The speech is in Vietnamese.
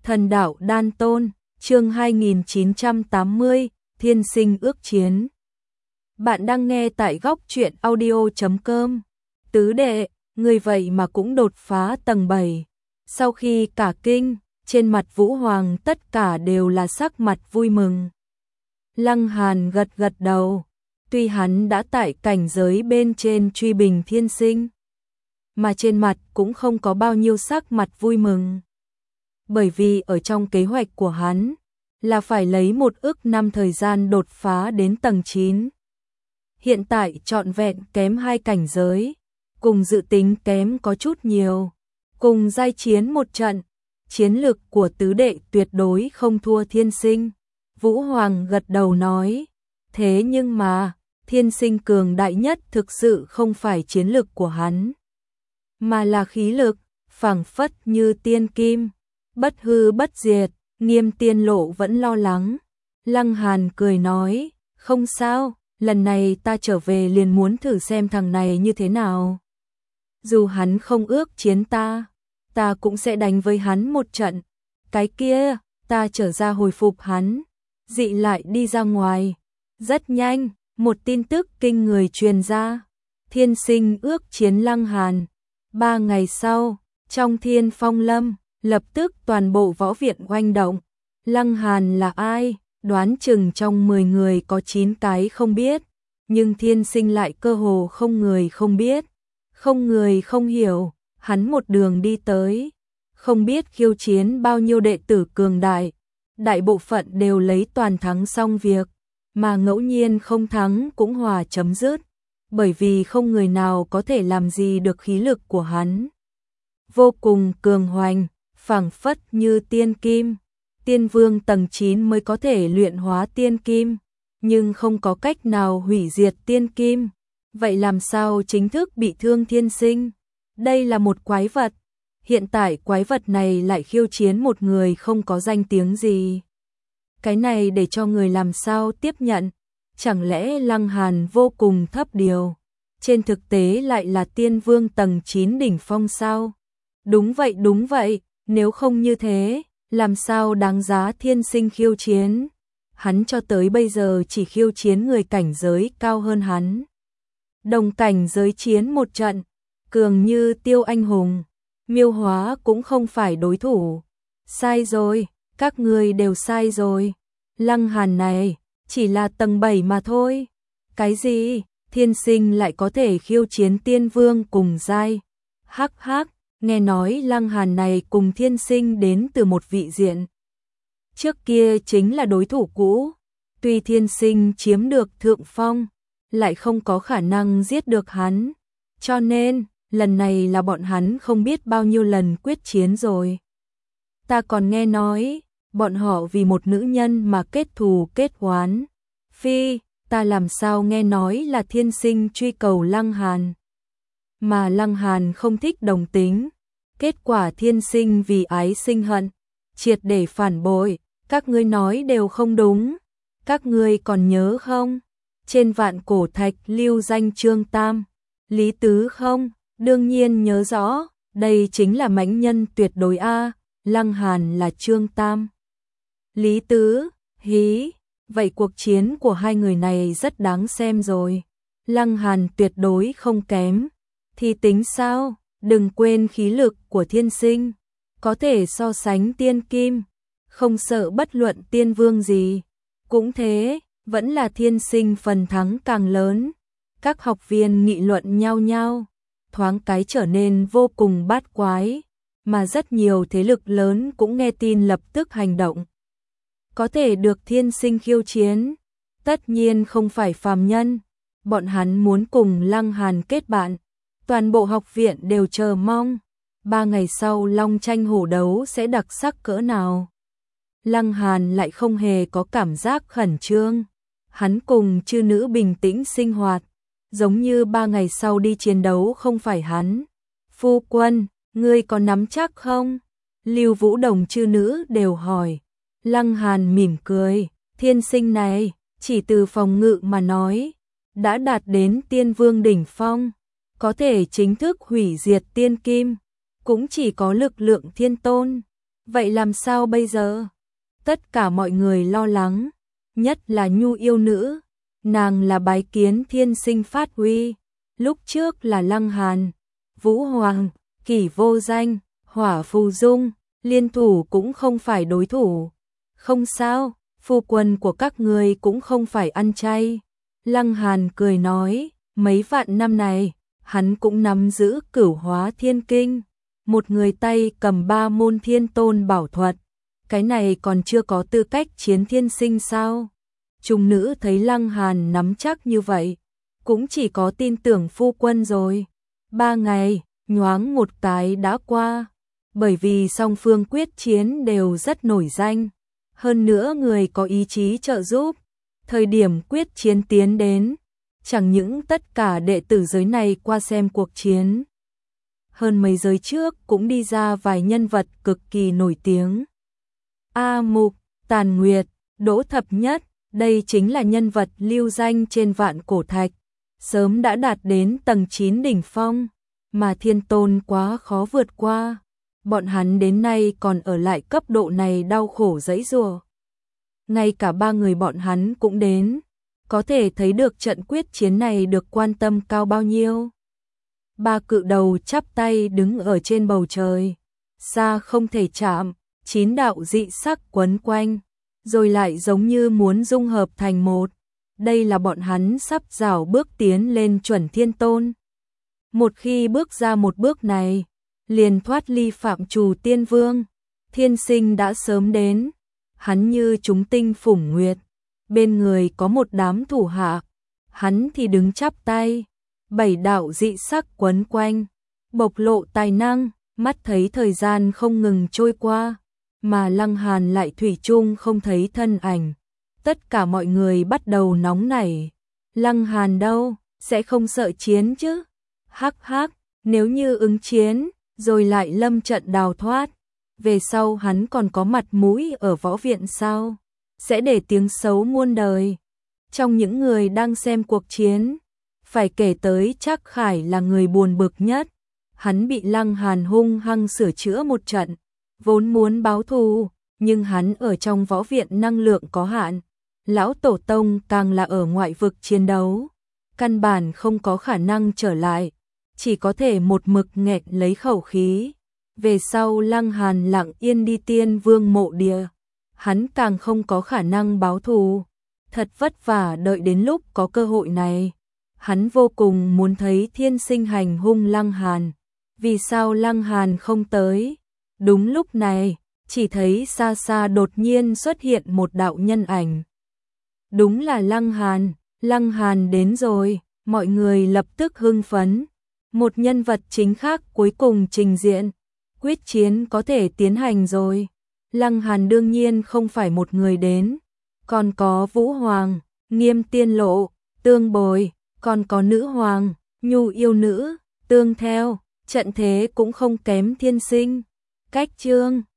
Thần đạo đan tôn, chương 2980, thiên sinh ước chiến. Bạn đang nghe tại góc truyện audio.com. Tứ đệ, người vậy mà cũng đột phá tầng 7. Sau khi cả kinh, trên mặt Vũ Hoàng tất cả đều là sắc mặt vui mừng. Lăng Hàn gật gật đầu, tuy hắn đã tại cảnh giới bên trên truy bình thiên sinh, mà trên mặt cũng không có bao nhiêu sắc mặt vui mừng. Bởi vì ở trong kế hoạch của hắn là phải lấy 1 ức năm thời gian đột phá đến tầng 9. Hiện tại trọn vẹn kém 2 cảnh giới, cùng dự tính kém có chút nhiều, cùng giai chiến một trận, chiến lực của tứ đệ tuyệt đối không thua thiên sinh. Vũ Hoàng gật đầu nói, thế nhưng mà, thiên sinh cường đại nhất thực sự không phải chiến lực của hắn, mà là khí lực, phảng phất như tiên kim, bất hư bất diệt. Nghiêm Tiên Lộ vẫn lo lắng. Lăng Hàn cười nói, không sao, lần này ta trở về liền muốn thử xem thằng này như thế nào. Dù hắn không ước chiến ta cũng sẽ đánh với hắn một trận. Cái kia, ta trở ra hồi phục hắn, dị lại đi ra ngoài. Rất nhanh, một tin tức kinh người truyền ra. Thiên sinh ước chiến Lăng Hàn. 3 ngày sau, trong Thiên Phong Lâm, lập tức toàn bộ võ viện oanh động. Lăng Hàn là ai? Đoán chừng trong 10 người có 9 cái không biết, nhưng thiên sinh lại cơ hồ không người không biết, không người không hiểu. Hắn một đường đi tới, không biết khiêu chiến bao nhiêu đệ tử cường đại, đại bộ phận đều lấy toàn thắng xong việc, mà ngẫu nhiên không thắng cũng hòa chấm dứt, bởi vì không người nào có thể làm gì được khí lực của hắn. Vô cùng cường hoành, phảng phất như tiên kim. Tiên vương tầng 9 mới có thể luyện hóa tiên kim, nhưng không có cách nào hủy diệt tiên kim. Vậy làm sao chính thức bị thương thiên sinh? Đây là một quái vật. Hiện tại quái vật này lại khiêu chiến một người không có danh tiếng gì. Cái này để cho người làm sao tiếp nhận? Chẳng lẽ Lăng Hàn vô cùng thấp điều? Trên thực tế lại là tiên vương tầng 9 đỉnh phong sao? Đúng vậy, nếu không như thế, làm sao đáng giá thiên sinh khiêu chiến? Hắn cho tới bây giờ chỉ khiêu chiến người cảnh giới cao hơn hắn. Đồng cảnh giới chiến một trận, cường như Tiêu Anh Hùng, Miêu Hóa cũng không phải đối thủ. Sai rồi, các ngươi đều sai rồi. Lăng Hàn này chỉ là tầng 7 mà thôi. Cái gì? Thiên sinh lại có thể khiêu chiến tiên vương cùng giai? Hắc hắc. Nghe nói Lăng Hàn này cùng thiên sinh đến từ một vị diện. Trước kia chính là đối thủ cũ. Tuy thiên sinh chiếm được thượng phong, lại không có khả năng giết được hắn. Cho nên, lần này là bọn hắn không biết bao nhiêu lần quyết chiến rồi. Ta còn nghe nói, bọn họ vì một nữ nhân mà kết thù kết oán. Phi, ta làm sao nghe nói là thiên sinh truy cầu Lăng Hàn. Mà Lăng Hàn không thích đồng tính, kết quả thiên sinh vì ái sinh hận, triệt để phản bội. Các ngươi nói đều không đúng. Các ngươi còn nhớ không? Trên Vạn Cổ Thạch lưu danh Trương Tam, Lý Tứ không? Đương nhiên nhớ rõ, đây chính là mãnh nhân tuyệt đối a. Lăng Hàn là Trương Tam, Lý Tứ. Hí, vậy cuộc chiến của hai người này rất đáng xem rồi. Lăng Hàn tuyệt đối không kém, thì tính sao? Đừng quên khí lực của thiên sinh, có thể so sánh tiên kim, không sợ bất luận tiên vương gì. Cũng thế, vẫn là thiên sinh phần thắng càng lớn. Các học viên nghị luận nhau nhau, thoáng cái trở nên vô cùng bát quái, mà rất nhiều thế lực lớn cũng nghe tin lập tức hành động. Có thể được thiên sinh khiêu chiến, tất nhiên không phải phàm nhân, bọn hắn muốn cùng Lăng Hàn kết bạn. Toàn bộ học viện đều chờ mong, 3 ngày sau long tranh hổ đấu sẽ đặc sắc cỡ nào. Lăng Hàn lại không hề có cảm giác khẩn trương, hắn cùng chư nữ bình tĩnh sinh hoạt, giống như 3 ngày sau đi chiến đấu không phải hắn. Phu quân, ngươi có nắm chắc không? Lưu Vũ Đồng chư nữ đều hỏi. Lăng Hàn mỉm cười, thiên sinh này, chỉ từ phòng ngự mà nói, đã đạt đến tiên vương đỉnh phong. Có thể chính thức hủy diệt tiên kim, cũng chỉ có lực lượng thiên tôn. Vậy làm sao bây giờ? Tất cả mọi người lo lắng, nhất là Nhu yêu nữ, nàng là bái kiến thiên sinh phát uy, lúc trước là Lăng Hàn, Vũ Hoàng, Kỷ Vô Danh, Hỏa Phù Dung, liên thủ cũng không phải đối thủ. Không sao, phu quân của các người cũng không phải ăn chay. Lăng Hàn cười nói, mấy vạn năm này, hắn cũng nắm giữ Cửu Hóa Thiên Kinh, một người tay cầm 3 môn thiên tôn bảo thuật. Cái này còn chưa có tư cách chiến thiên sinh sao? Trung nữ thấy Lăng Hàn nắm chắc như vậy, cũng chỉ có tin tưởng phu quân rồi. 3 ngày, nhoáng một cái đã qua, bởi vì song phương quyết chiến đều rất nổi danh. Hơn nữa người có ý chí trợ giúp, thời điểm quyết chiến tiến đến, chẳng những tất cả đệ tử giới này qua xem cuộc chiến. Hơn mấy giới trước cũng đi ra vài nhân vật cực kỳ nổi tiếng. A Mục, Tàn Nguyệt, Đỗ Thập Nhất, đây chính là nhân vật lưu danh trên vạn cổ thạch, sớm đã đạt đến tầng 9 đỉnh phong, mà thiên tôn quá khó vượt qua. Bọn hắn đến nay còn ở lại cấp độ này đau khổ giãy giụa. Ngay cả 3 người bọn hắn cũng đến, có thể thấy được trận quyết chiến này được quan tâm cao bao nhiêu. 3 cự đầu chắp tay đứng ở trên bầu trời, xa không thể chạm, 9 đạo dị sắc quấn quanh, rồi lại giống như muốn dung hợp thành một. Đây là bọn hắn sắp rảo bước tiến lên chuẩn thiên tôn. Một khi bước ra một bước này, liền thoát ly phạm trù tiên vương. Thiên sinh đã sớm đến, hắn như chúng tinh phủng nguyệt, bên người có một đám thủ hạ, hắn thì đứng chắp tay, 7 đạo dị sắc quấn quanh, bộc lộ tài năng, mắt thấy thời gian không ngừng trôi qua, mà Lăng Hàn lại thủy chung không thấy thân ảnh. Tất cả mọi người bắt đầu nóng nảy. Lăng Hàn đâu, sẽ không sợ chiến chứ? Hắc hắc, nếu như ứng chiến, rồi lại lâm trận đào thoát, về sau hắn còn có mặt mũi ở võ viện sao? Sẽ để tiếng xấu muôn đời. Trong những người đang xem cuộc chiến, phải kể tới Trác Khải là người buồn bực nhất. Hắn bị Lăng Hàn hung hăng sửa chữa một trận, vốn muốn báo thù, nhưng hắn ở trong võ viện năng lượng có hạn. Lão tổ tông càng là ở ngoại vực chiến đấu, căn bản không có khả năng trở lại, chỉ có thể một mực nghẹn lấy khẩu khí. Về sau Lăng Hàn lặng yên đi Tiên Vương mộ địa, hắn càng không có khả năng báo thù, thật vất vả đợi đến lúc có cơ hội này. Hắn vô cùng muốn thấy thiên sinh hành hung Lăng Hàn, vì sao Lăng Hàn không tới? Đúng lúc này, chỉ thấy xa xa đột nhiên xuất hiện một đạo nhân ảnh. Đúng là Lăng Hàn đến rồi, mọi người lập tức hưng phấn. Một nhân vật chính khác cuối cùng trình diện, quyết chiến có thể tiến hành rồi. Lăng Hàn đương nhiên không phải một người đến, còn có Vũ Hoàng, Nghiêm Tiên Lộ, Tương Bồi, còn có Nữ Hoàng, Nhu yêu nữ, tương theo, trận thế cũng không kém thiên sinh. Cách chương